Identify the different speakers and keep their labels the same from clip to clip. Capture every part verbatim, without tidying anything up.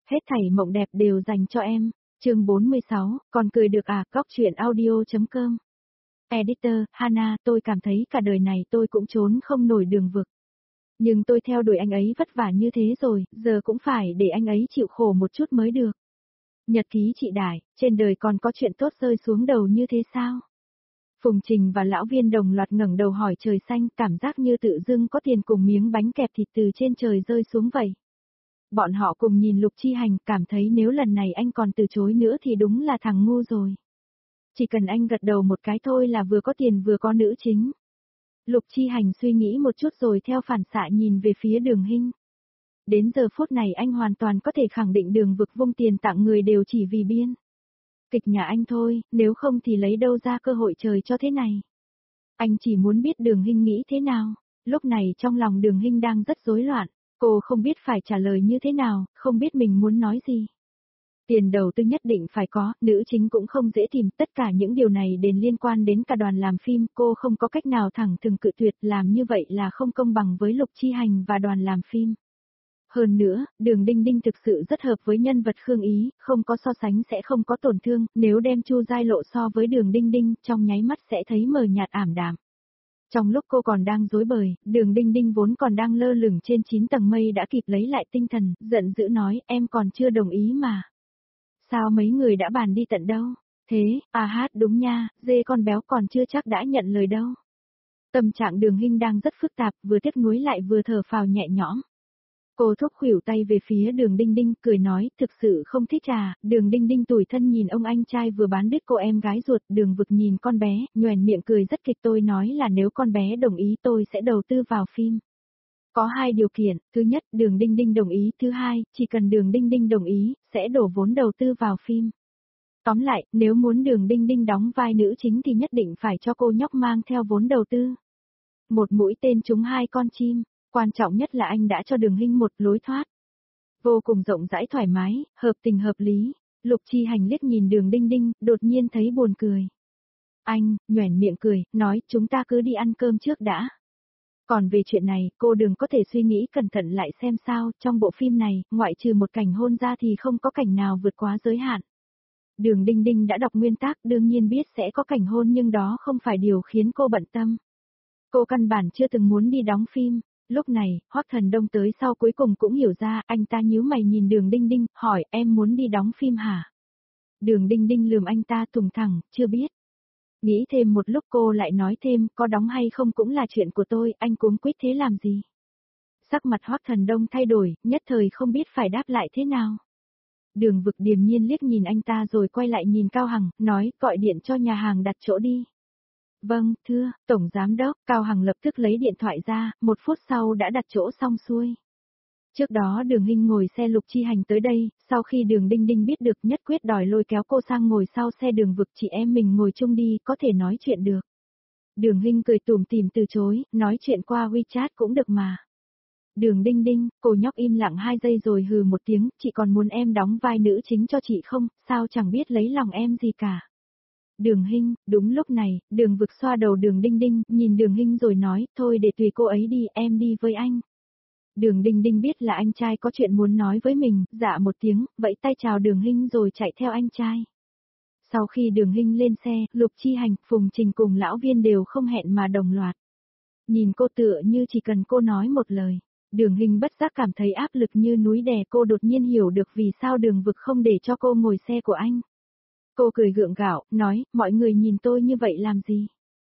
Speaker 1: Hết thảy mộng đẹp đều dành cho em. Chương bốn mươi sáu, còn cười được à, góc truyện audio.com. Editor, Hana, tôi cảm thấy cả đời này tôi cũng trốn không nổi đường vực. Nhưng tôi theo đuổi anh ấy vất vả như thế rồi, giờ cũng phải để anh ấy chịu khổ một chút mới được. Nhật ký chị Đại, trên đời còn có chuyện tốt rơi xuống đầu như thế sao? Phùng Trình và lão viên đồng loạt ngẩng đầu hỏi trời xanh, cảm giác như tự dưng có tiền cùng miếng bánh kẹp thịt từ trên trời rơi xuống vậy. Bọn họ cùng nhìn Lục Chi Hành, cảm thấy nếu lần này anh còn từ chối nữa thì đúng là thằng ngu rồi. Chỉ cần anh gật đầu một cái thôi là vừa có tiền vừa có nữ chính. Lục Chi Hành suy nghĩ một chút rồi theo phản xạ nhìn về phía Đường Hinh. Đến giờ phút này anh hoàn toàn có thể khẳng định Đường vực vung tiền tặng người đều chỉ vì biên kịch nhà anh thôi, nếu không thì lấy đâu ra cơ hội trời cho thế này. Anh chỉ muốn biết Đường Hinh nghĩ thế nào. Lúc này trong lòng Đường Hinh đang rất rối loạn. Cô không biết phải trả lời như thế nào, không biết mình muốn nói gì. Tiền đầu tư nhất định phải có, nữ chính cũng không dễ tìm, tất cả những điều này đều liên quan đến cả đoàn làm phim, cô không có cách nào thẳng thừng cự tuyệt, làm như vậy là không công bằng với Lục Chi Hành và đoàn làm phim. Hơn nữa, Đường Đinh Đinh thực sự rất hợp với nhân vật Khương Ý, không có so sánh sẽ không có tổn thương, nếu đem Chu Giai Lộ so với Đường Đinh Đinh, trong nháy mắt sẽ thấy mờ nhạt ảm đạm. Trong lúc cô còn đang rối bời, Đường Đinh Đinh vốn còn đang lơ lửng trên chín tầng mây đã kịp lấy lại tinh thần, giận dữ nói, em còn chưa đồng ý mà. Sao mấy người đã bàn đi tận đâu? Thế, à hát đúng nha, dê con béo còn chưa chắc đã nhận lời đâu. Tâm trạng Đường Hinh đang rất phức tạp, vừa tiếc nuối lại vừa thở phào nhẹ nhõm. Cô thúc khuỷu tay về phía Đường Đinh Đinh, cười nói, thực sự không thích à, Đường Đinh Đinh tủi thân nhìn ông anh trai vừa bán đứt cô em gái ruột, Đường vực nhìn con bé, nhoẻn miệng cười rất kịch, tôi nói là nếu con bé đồng ý tôi sẽ đầu tư vào phim. Có hai điều kiện, thứ nhất, Đường Đinh Đinh đồng ý, thứ hai, chỉ cần Đường Đinh Đinh đồng ý, sẽ đổ vốn đầu tư vào phim. Tóm lại, nếu muốn Đường Đinh Đinh đóng vai nữ chính thì nhất định phải cho cô nhóc mang theo vốn đầu tư. Một mũi tên trúng hai con chim. Quan trọng nhất là anh đã cho Đường Hinh một lối thoát. Vô cùng rộng rãi thoải mái, hợp tình hợp lý. Lục Chi Hành liếc nhìn Đường Đinh Đinh, đột nhiên thấy buồn cười. Anh, nhoẻn miệng cười, nói chúng ta cứ đi ăn cơm trước đã. Còn về chuyện này, cô đừng có thể suy nghĩ cẩn thận lại xem sao, trong bộ phim này, ngoại trừ một cảnh hôn ra thì không có cảnh nào vượt quá giới hạn. Đường Đinh Đinh đã đọc nguyên tắc, đương nhiên biết sẽ có cảnh hôn nhưng đó không phải điều khiến cô bận tâm. Cô căn bản chưa từng muốn đi đóng phim. Lúc này, Hoắc Thần Đông tới sau cuối cùng cũng hiểu ra, anh ta nhíu mày nhìn Đường Đinh Đinh, hỏi em muốn đi đóng phim hả? Đường Đinh Đinh lườm anh ta thùng thẳng, chưa biết. Nghĩ thêm một lúc cô lại nói thêm, có đóng hay không cũng là chuyện của tôi, anh cuống quýt thế làm gì? Sắc mặt Hoắc Thần Đông thay đổi, nhất thời không biết phải đáp lại thế nào. Đường vực điềm nhiên liếc nhìn anh ta rồi quay lại nhìn Cao Hằng, nói, gọi điện cho nhà hàng đặt chỗ đi. Vâng, thưa, Tổng Giám Đốc, Cao Hằng lập tức lấy điện thoại ra, một phút sau đã đặt chỗ xong xuôi. Trước đó Đường Hinh ngồi xe Lục Chi Hành tới đây, sau khi Đường Đinh Đinh biết được nhất quyết đòi lôi kéo cô sang ngồi sau xe Đường vực chị em mình ngồi chung đi, có thể nói chuyện được. Đường Hinh cười tủm tỉm từ chối, nói chuyện qua WeChat cũng được mà. Đường Đinh Đinh, cô nhóc im lặng hai giây rồi hừ một tiếng, chị còn muốn em đóng vai nữ chính cho chị không, sao chẳng biết lấy lòng em gì cả. Đường Hinh, đúng lúc này, Đường vực xoa đầu Đường Đinh Đinh, nhìn Đường Hinh rồi nói, thôi để tùy cô ấy đi, em đi với anh. Đường Đinh Đinh biết là anh trai có chuyện muốn nói với mình, dạ một tiếng, vẫy tay chào Đường Hinh rồi chạy theo anh trai. Sau khi Đường Hinh lên xe, Lục Chi Hành, Phùng Trình cùng lão viên đều không hẹn mà đồng loạt. Nhìn cô tựa như chỉ cần cô nói một lời. Đường Hinh bất giác cảm thấy áp lực như núi đè, cô đột nhiên hiểu được vì sao Đường vực không để cho cô ngồi xe của anh. Cô cười gượng gạo, nói, mọi người nhìn tôi như vậy làm gì?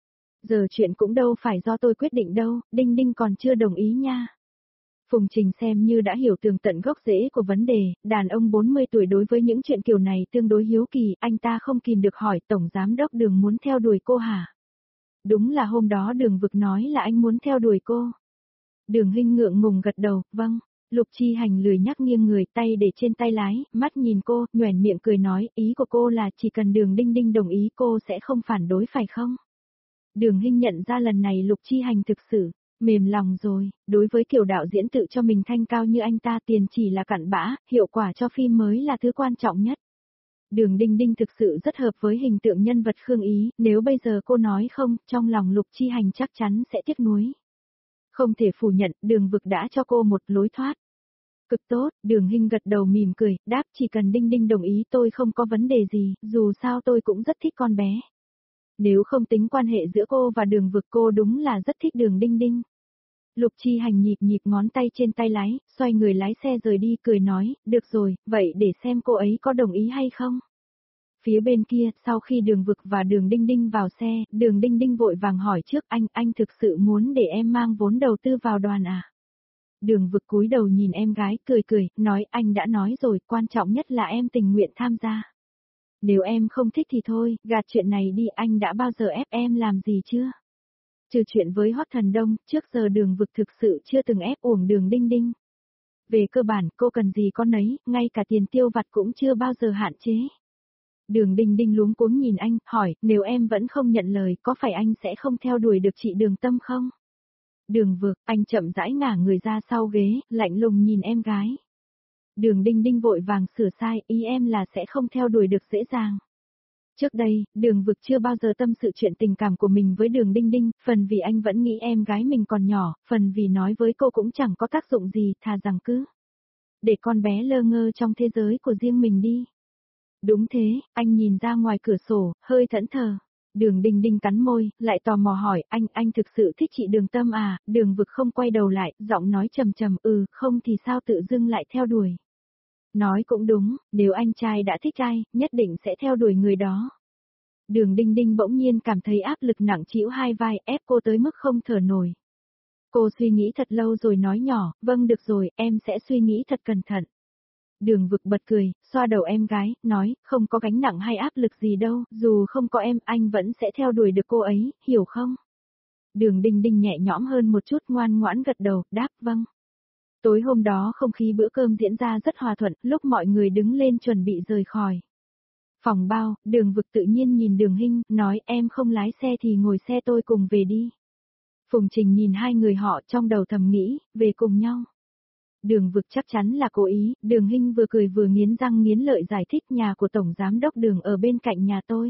Speaker 1: Giờ chuyện cũng đâu phải do tôi quyết định đâu, Đinh Đinh còn chưa đồng ý nha. Phùng Trình xem như đã hiểu tường tận gốc rễ của vấn đề, đàn ông bốn mươi tuổi đối với những chuyện kiểu này tương đối hiếu kỳ, anh ta không kìm được hỏi Tổng Giám Đốc Đường muốn theo đuổi cô hả? Đúng là hôm đó Đường vực nói là anh muốn theo đuổi cô. Đường Hinh ngượng ngùng gật đầu, vâng. Lục Chi Hành lười nhắc nghiêng người, tay để trên tay lái, mắt nhìn cô, nhoẻn miệng cười nói, ý của cô là chỉ cần Đường Đinh Đinh đồng ý cô sẽ không phản đối phải không? Đường Hinh nhận ra lần này Lục Chi Hành thực sự mềm lòng rồi, đối với kiểu đạo diễn tự cho mình thanh cao như anh ta, tiền chỉ là cặn bã, hiệu quả cho phim mới là thứ quan trọng nhất. Đường Đinh Đinh thực sự rất hợp với hình tượng nhân vật Khương Ý, nếu bây giờ cô nói không, trong lòng Lục Chi Hành chắc chắn sẽ tiếc nuối. Không thể phủ nhận, Đường vực đã cho cô một lối thoát. Cực tốt, Đường Hinh gật đầu mỉm cười, đáp chỉ cần Đinh Đinh đồng ý tôi không có vấn đề gì, dù sao tôi cũng rất thích con bé. Nếu không tính quan hệ giữa cô và Đường Vực cô đúng là rất thích Đường Đinh Đinh. Lục Chi Hành nhịp nhịp ngón tay trên tay lái, xoay người lái xe rời đi cười nói, được rồi, vậy để xem cô ấy có đồng ý hay không. Phía bên kia, sau khi Đường Vực và Đường Đinh Đinh vào xe, Đường Đinh Đinh vội vàng hỏi trước anh, anh thực sự muốn để em mang vốn đầu tư vào đoàn à? Đường Vực cúi đầu nhìn em gái, cười cười, nói anh đã nói rồi, quan trọng nhất là em tình nguyện tham gia. Nếu em không thích thì thôi, gạt chuyện này đi, anh đã bao giờ ép em làm gì chưa? Trừ chuyện với Hoắc Thần Đông, trước giờ Đường Vực thực sự chưa từng ép uổng Đường Đinh Đinh. Về cơ bản, cô cần gì con nấy, ngay cả tiền tiêu vặt cũng chưa bao giờ hạn chế. Đường Đinh Đinh luống cuống nhìn anh, hỏi, nếu em vẫn không nhận lời, có phải anh sẽ không theo đuổi được chị Đường Tâm không? Đường Vực, anh chậm rãi ngả người ra sau ghế, lạnh lùng nhìn em gái. Đường Đinh Đinh vội vàng sửa sai, ý em là sẽ không theo đuổi được dễ dàng. Trước đây, Đường Vực chưa bao giờ tâm sự chuyện tình cảm của mình với Đường Đinh Đinh, phần vì anh vẫn nghĩ em gái mình còn nhỏ, phần vì nói với cô cũng chẳng có tác dụng gì, thà rằng cứ để con bé lơ ngơ trong thế giới của riêng mình đi. Đúng thế, anh nhìn ra ngoài cửa sổ, hơi thẫn thờ. Đường Đinh Đinh cắn môi, lại tò mò hỏi, anh, anh thực sự thích chị Đường Tâm à? Đường Vực không quay đầu lại, giọng nói trầm trầm, ừ, không thì sao tự dưng lại theo đuổi. Nói cũng đúng, nếu anh trai đã thích ai, nhất định sẽ theo đuổi người đó. Đường Đinh Đinh bỗng nhiên cảm thấy áp lực nặng trĩu hai vai, ép cô tới mức không thở nổi. Cô suy nghĩ thật lâu rồi nói nhỏ, vâng được rồi, em sẽ suy nghĩ thật cẩn thận. Đường Vực bật cười, xoa đầu em gái, nói, không có gánh nặng hay áp lực gì đâu, dù không có em, anh vẫn sẽ theo đuổi được cô ấy, hiểu không? Đường Đinh Đinh nhẹ nhõm hơn một chút, ngoan ngoãn gật đầu, đáp vâng. Tối hôm đó không khí bữa cơm diễn ra rất hòa thuận, lúc mọi người đứng lên chuẩn bị rời khỏi phòng bao, Đường Vực tự nhiên nhìn Đường Hinh, nói em không lái xe thì ngồi xe tôi cùng về đi. Phùng Trình nhìn hai người họ trong đầu thầm nghĩ, về cùng nhau. Đường Vực chắc chắn là cố ý, Đường Hinh vừa cười vừa nghiến răng nghiến lợi giải thích nhà của Tổng Giám Đốc Đường ở bên cạnh nhà tôi.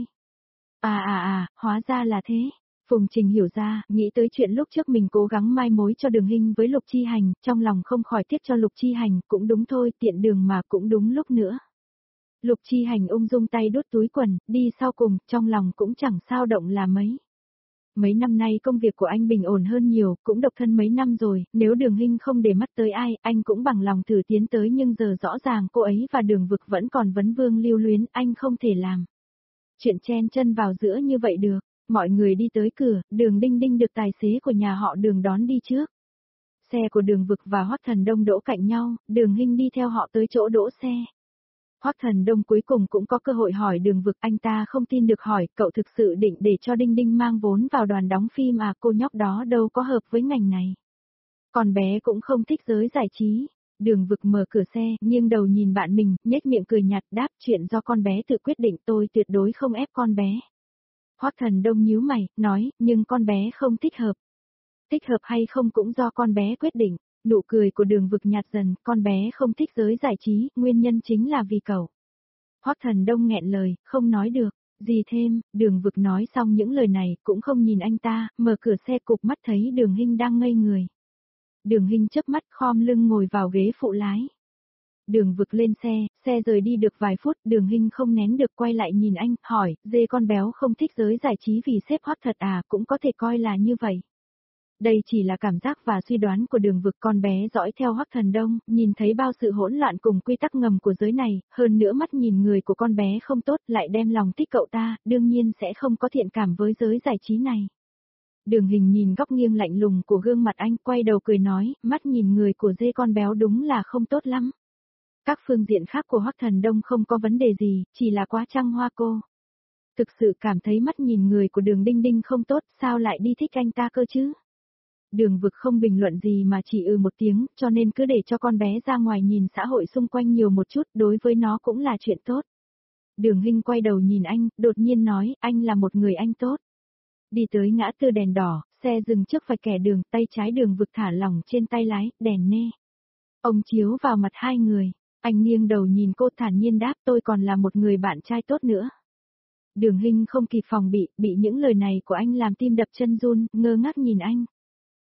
Speaker 1: À à à, hóa ra là thế. Phùng Trình hiểu ra, nghĩ tới chuyện lúc trước mình cố gắng mai mối cho Đường Hinh với Lục Chi Hành, trong lòng không khỏi tiếc cho Lục Chi Hành, cũng đúng thôi, tiện đường mà cũng đúng lúc nữa. Lục Chi Hành ung dung tay đút túi quần, đi sau cùng, trong lòng cũng chẳng sao động là mấy. Mấy năm nay công việc của anh bình ổn hơn nhiều, cũng độc thân mấy năm rồi, nếu Đường Hinh không để mắt tới ai, anh cũng bằng lòng thử tiến tới nhưng giờ rõ ràng cô ấy và Đường Vực vẫn còn vấn vương lưu luyến, anh không thể làm chuyện chen chân vào giữa như vậy được. Mọi người đi tới cửa, Đường Đinh Đinh được tài xế của nhà họ Đường đón đi trước. Xe của Đường Vực và Hoắc Thần Đông đỗ cạnh nhau, Đường Hinh đi theo họ tới chỗ đỗ xe. Hoắc Thần Đông cuối cùng cũng có cơ hội hỏi Đường Vực, anh ta không tin được hỏi, cậu thực sự định để cho Đinh Đinh mang vốn vào đoàn đóng phim à, cô nhóc đó đâu có hợp với ngành này. Còn bé cũng không thích giới giải trí. Đường Vực mở cửa xe, nghiêng đầu nhìn bạn mình, nhếch miệng cười nhạt, đáp chuyện do con bé tự quyết định, tôi tuyệt đối không ép con bé. Hoắc Thần Đông nhíu mày, nói, nhưng con bé không thích hợp. Thích hợp hay không cũng do con bé quyết định. Nụ cười của Đường Vực nhạt dần, con bé không thích giới giải trí, nguyên nhân chính là vì cậu. Hoắc Thần Đông nghẹn lời, không nói được, gì thêm, Đường Vực nói xong những lời này, cũng không nhìn anh ta, mở cửa xe cụp mắt thấy Đường Hinh đang ngây người. Đường Hinh chớp mắt khom lưng ngồi vào ghế phụ lái. Đường Vực lên xe, xe rời đi được vài phút, Đường Hinh không nén được quay lại nhìn anh, hỏi, dê con béo không thích giới giải trí vì sếp hot thật à, cũng có thể coi là như vậy. Đây chỉ là cảm giác và suy đoán của Đường Vực, con bé dõi theo Hoắc Thần Đông, nhìn thấy bao sự hỗn loạn cùng quy tắc ngầm của giới này, hơn nữa mắt nhìn người của con bé không tốt, lại đem lòng thích cậu ta, đương nhiên sẽ không có thiện cảm với giới giải trí này. Đường Hình nhìn góc nghiêng lạnh lùng của gương mặt anh, quay đầu cười nói, mắt nhìn người của dê con béo đúng là không tốt lắm. Các phương diện khác của Hoắc Thần Đông không có vấn đề gì, chỉ là quá trăng hoa cô. Thực sự cảm thấy mắt nhìn người của Đường Đinh Đinh không tốt, sao lại đi thích anh ta cơ chứ? Đường Vực không bình luận gì mà chỉ ừ một tiếng, cho nên cứ để cho con bé ra ngoài nhìn xã hội xung quanh nhiều một chút, đối với nó cũng là chuyện tốt. Đường Hinh quay đầu nhìn anh, đột nhiên nói, anh là một người anh tốt. Đi tới ngã tư đèn đỏ, xe dừng trước vạch kẻ đường, tay trái Đường Vực thả lỏng trên tay lái, đèn nê. Ông chiếu vào mặt hai người, anh nghiêng đầu nhìn cô thản nhiên đáp, tôi còn là một người bạn trai tốt nữa. Đường Hinh không kịp phòng bị, bị những lời này của anh làm tim đập chân run, ngơ ngác nhìn anh.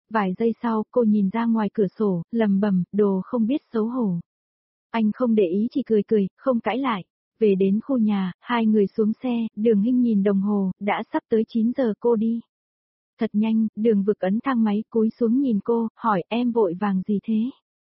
Speaker 1: Vài giây sau, cô nhìn ra ngoài cửa sổ, lầm bầm, đồ không biết xấu hổ. Anh không để ý chỉ cười cười, không cãi lại. Về đến khu nhà, hai người xuống xe, Đường Hinh nhìn đồng hồ, đã sắp tới chín giờ cô đi. Thật nhanh, Đường Vực ấn thang máy cúi xuống nhìn cô, hỏi em vội vàng gì thế?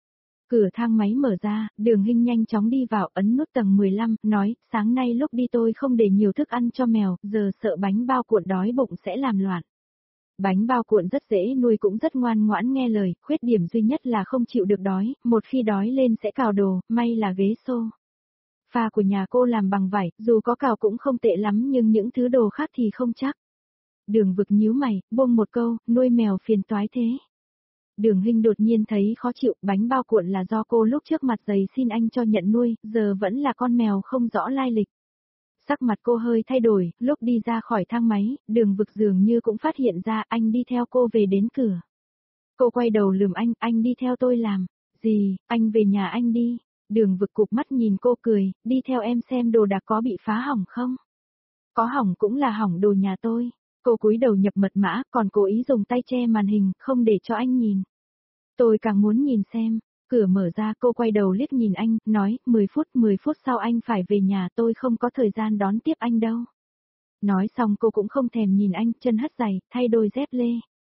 Speaker 1: Cửa thang máy mở ra, Đường Hinh nhanh chóng đi vào ấn nút tầng mười lăm, nói, sáng nay lúc đi tôi không để nhiều thức ăn cho mèo, giờ sợ bánh bao cuộn đói bụng sẽ làm loạn. Bánh bao cuộn rất dễ nuôi cũng rất ngoan ngoãn nghe lời, khuyết điểm duy nhất là không chịu được đói, một khi đói lên sẽ cào đồ, may là ghế xô. Pha của nhà cô làm bằng vải, dù có cào cũng không tệ lắm nhưng những thứ đồ khác thì không chắc. Đường Vực nhíu mày, buông một câu, nuôi mèo phiền toái thế. Đường Hinh đột nhiên thấy khó chịu, bánh bao cuộn là do cô lúc trước mặt dày xin anh cho nhận nuôi, giờ vẫn là con mèo không rõ lai lịch. Sắc mặt cô hơi thay đổi, lúc đi ra khỏi thang máy, Đường Vực dường như cũng phát hiện ra anh đi theo cô về đến cửa. Cô quay đầu lườm anh, anh đi theo tôi làm. Gì, anh về nhà anh đi. Đường Vực cụp mắt nhìn cô cười, đi theo em xem đồ đạc có bị phá hỏng không? Có hỏng cũng là hỏng đồ nhà tôi. Cô cúi đầu nhập mật mã, còn cố ý dùng tay che màn hình, không để cho anh nhìn. Tôi càng muốn nhìn xem. Cửa mở ra, cô quay đầu liếc nhìn anh, nói, mười phút, mười phút sau anh phải về nhà, tôi không có thời gian đón tiếp anh đâu. Nói xong cô cũng không thèm nhìn anh, chân hất giày, thay đôi dép lê.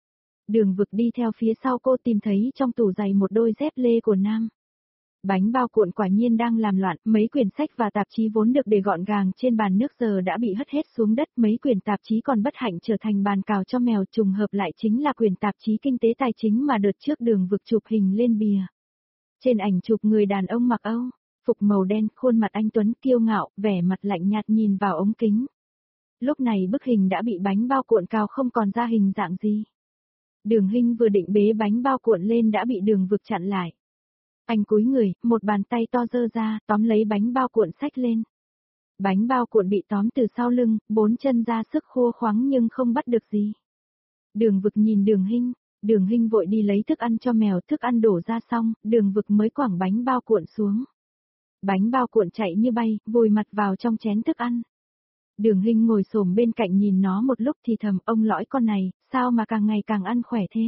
Speaker 1: Đường Vực đi theo phía sau cô tìm thấy trong tủ giày một đôi dép lê của nam. Bánh bao cuộn quả nhiên đang làm loạn, mấy quyển sách và tạp chí vốn được để gọn gàng trên bàn nước giờ đã bị hất hết xuống đất, mấy quyển tạp chí còn bất hạnh trở thành bàn cào cho mèo, trùng hợp lại chính là quyển tạp chí kinh tế tài chính mà đợt trước Đường Vực chụp hình lên bìa. Trên ảnh chụp người đàn ông mặc âu phục màu đen, khuôn mặt anh tuấn kiêu ngạo, vẻ mặt lạnh nhạt nhìn vào ống kính. Lúc này bức hình đã bị bánh bao cuộn cào không còn ra hình dạng gì. Đường Hinh vừa định bế bánh bao cuộn lên đã bị Đường Vực chặn lại. Anh cúi người, một bàn tay to giơ ra, tóm lấy bánh bao cuộn xách lên. Bánh bao cuộn bị tóm từ sau lưng, bốn chân ra sức khô khoắng nhưng không bắt được gì. Đường Vực nhìn Đường Hinh, Đường Hinh vội đi lấy thức ăn cho mèo, thức ăn đổ ra xong, Đường Vực mới quẳng bánh bao cuộn xuống. Bánh bao cuộn chạy như bay, vùi mặt vào trong chén thức ăn. Đường Hinh ngồi xổm bên cạnh nhìn nó một lúc thì thầm, ông lõi con này, sao mà càng ngày càng ăn khỏe thế?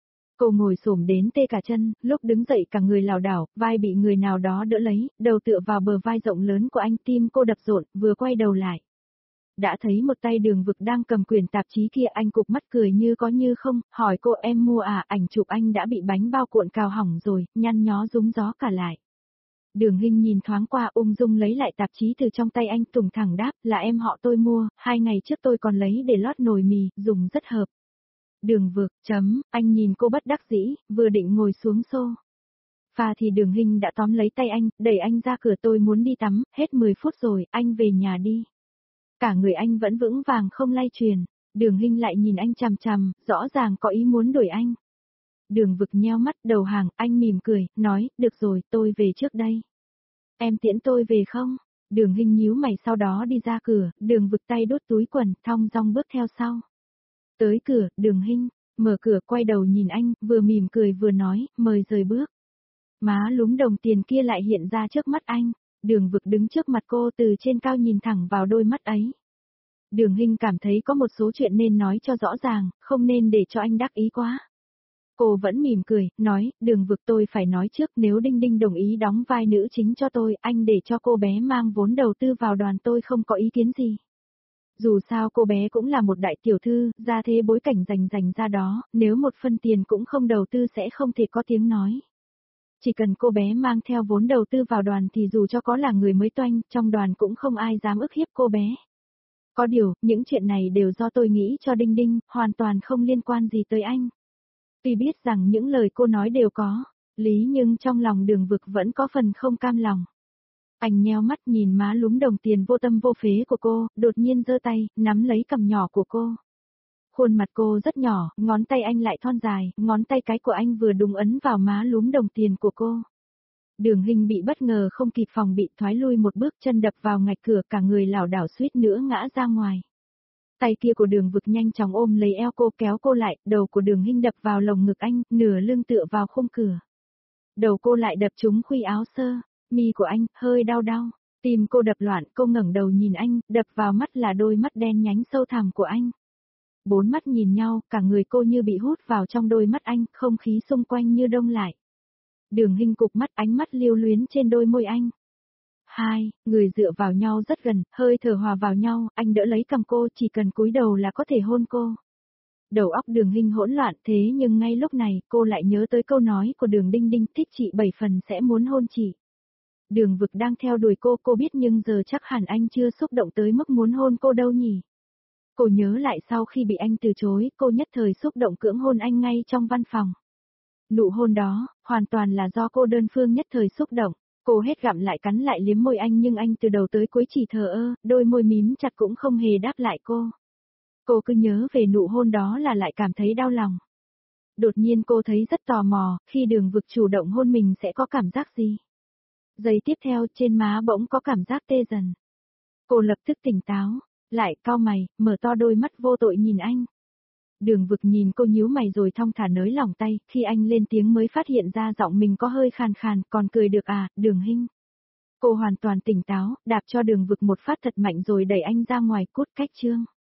Speaker 1: Cô ngồi xổm đến tê cả chân, lúc đứng dậy cả người lảo đảo, vai bị người nào đó đỡ lấy, đầu tựa vào bờ vai rộng lớn của anh, tim cô đập rộn, vừa quay đầu lại. Đã thấy một tay Đường Vực đang cầm quyển tạp chí kia, anh cụp mắt cười như có như không, hỏi cô em mua à, ảnh chụp anh đã bị bánh bao cuộn cào hỏng rồi, nhăn nhó rúng gió cả lại. Đường Hinh nhìn thoáng qua ung dung lấy lại tạp chí từ trong tay anh, tùng thẳng đáp, là em họ tôi mua, hai ngày trước tôi còn lấy để lót nồi mì, dùng rất hợp. Đường Vực, chấm, anh nhìn cô bất đắc dĩ, vừa định ngồi xuống xô. Pha thì Đường Hinh đã tóm lấy tay anh, đẩy anh ra cửa, tôi muốn đi tắm, hết mười phút rồi, anh về nhà đi. Cả người anh vẫn vững vàng không lay truyền, Đường Hinh lại nhìn anh chằm chằm, rõ ràng có ý muốn đuổi anh. Đường Vực nheo mắt đầu hàng, anh mỉm cười, nói, được rồi, tôi về trước đây. Em tiễn tôi về không? Đường Hinh nhíu mày sau đó đi ra cửa, Đường Vực tay đút túi quần, thong dong bước theo sau. Tới cửa, Đường Hinh, mở cửa quay đầu nhìn anh, vừa mỉm cười vừa nói, mời rời bước. Má lúm đồng tiền kia lại hiện ra trước mắt anh, Đường Vực đứng trước mặt cô từ trên cao nhìn thẳng vào đôi mắt ấy. Đường Hinh cảm thấy có một số chuyện nên nói cho rõ ràng, không nên để cho anh đắc ý quá. Cô vẫn mỉm cười, nói, Đường Vực tôi phải nói trước, nếu Đinh Đinh đồng ý đóng vai nữ chính cho tôi, anh để cho cô bé mang vốn đầu tư vào đoàn tôi không có ý kiến gì. Dù sao cô bé cũng là một đại tiểu thư, ra thế bối cảnh rành rành ra đó, nếu một phân tiền cũng không đầu tư sẽ không thể có tiếng nói. Chỉ cần cô bé mang theo vốn đầu tư vào đoàn thì dù cho có là người mới toanh, trong đoàn cũng không ai dám ức hiếp cô bé. Có điều, những chuyện này đều do tôi nghĩ cho Đinh Đinh, hoàn toàn không liên quan gì tới anh. Tuy biết rằng những lời cô nói đều có lý nhưng trong lòng Đường Vực vẫn có phần không cam lòng. Anh nheo mắt nhìn má lúm đồng tiền vô tâm vô phế của cô, đột nhiên giơ tay, nắm lấy cằm nhỏ của cô. Khuôn mặt cô rất nhỏ, ngón tay anh lại thon dài, ngón tay cái của anh vừa đúng ấn vào má lúm đồng tiền của cô. Đường Hinh bị bất ngờ không kịp phòng bị, thoái lui một bước, chân đập vào ngạch cửa, cả người lảo đảo suýt nữa ngã ra ngoài. Tay kia của Đường Vực nhanh chóng ôm lấy eo cô, kéo cô lại, đầu của Đường Hinh đập vào lồng ngực anh, nửa lưng tựa vào khung cửa. Đầu cô lại đập trúng khuy áo sơ, mi của anh, hơi đau đau. Tim cô đập loạn, cô ngẩng đầu nhìn anh, đập vào mắt là đôi mắt đen nhánh sâu thẳm của anh. Bốn mắt nhìn nhau, cả người cô như bị hút vào trong đôi mắt anh, không khí xung quanh như đông lại. Đường Hinh cụp mắt, ánh mắt lưu luyến trên đôi môi anh. Hai, người dựa vào nhau rất gần, hơi thở hòa vào nhau, anh đỡ lấy cầm cô, chỉ cần cúi đầu là có thể hôn cô. Đầu óc Đường Hinh hỗn loạn, thế nhưng ngay lúc này, cô lại nhớ tới câu nói của Đường Đinh Đinh, thích chị bảy phần sẽ muốn hôn chị. Đường Vực đang theo đuổi cô, cô biết nhưng giờ chắc hẳn anh chưa xúc động tới mức muốn hôn cô đâu nhỉ. Cô nhớ lại sau khi bị anh từ chối, cô nhất thời xúc động cưỡng hôn anh ngay trong văn phòng. Nụ hôn đó, hoàn toàn là do cô đơn phương nhất thời xúc động. Cô hết gặm lại cắn lại liếm môi anh nhưng anh từ đầu tới cuối chỉ thờ ơ, đôi môi mím chặt cũng không hề đáp lại cô. Cô cứ nhớ về nụ hôn đó là lại cảm thấy đau lòng. Đột nhiên cô thấy rất tò mò, khi Đường Vực chủ động hôn mình sẽ có cảm giác gì? Giây tiếp theo trên má bỗng có cảm giác tê dần. Cô lập tức tỉnh táo, lại cau mày, mở to đôi mắt vô tội nhìn anh. Đường Vực nhìn cô nhíu mày rồi thong thả nới lỏng tay, khi anh lên tiếng mới phát hiện ra giọng mình có hơi khàn khàn, còn cười được à, Đường Hinh. Cô hoàn toàn tỉnh táo, đạp cho Đường Vực một phát thật mạnh rồi đẩy anh ra ngoài, cút cách chương.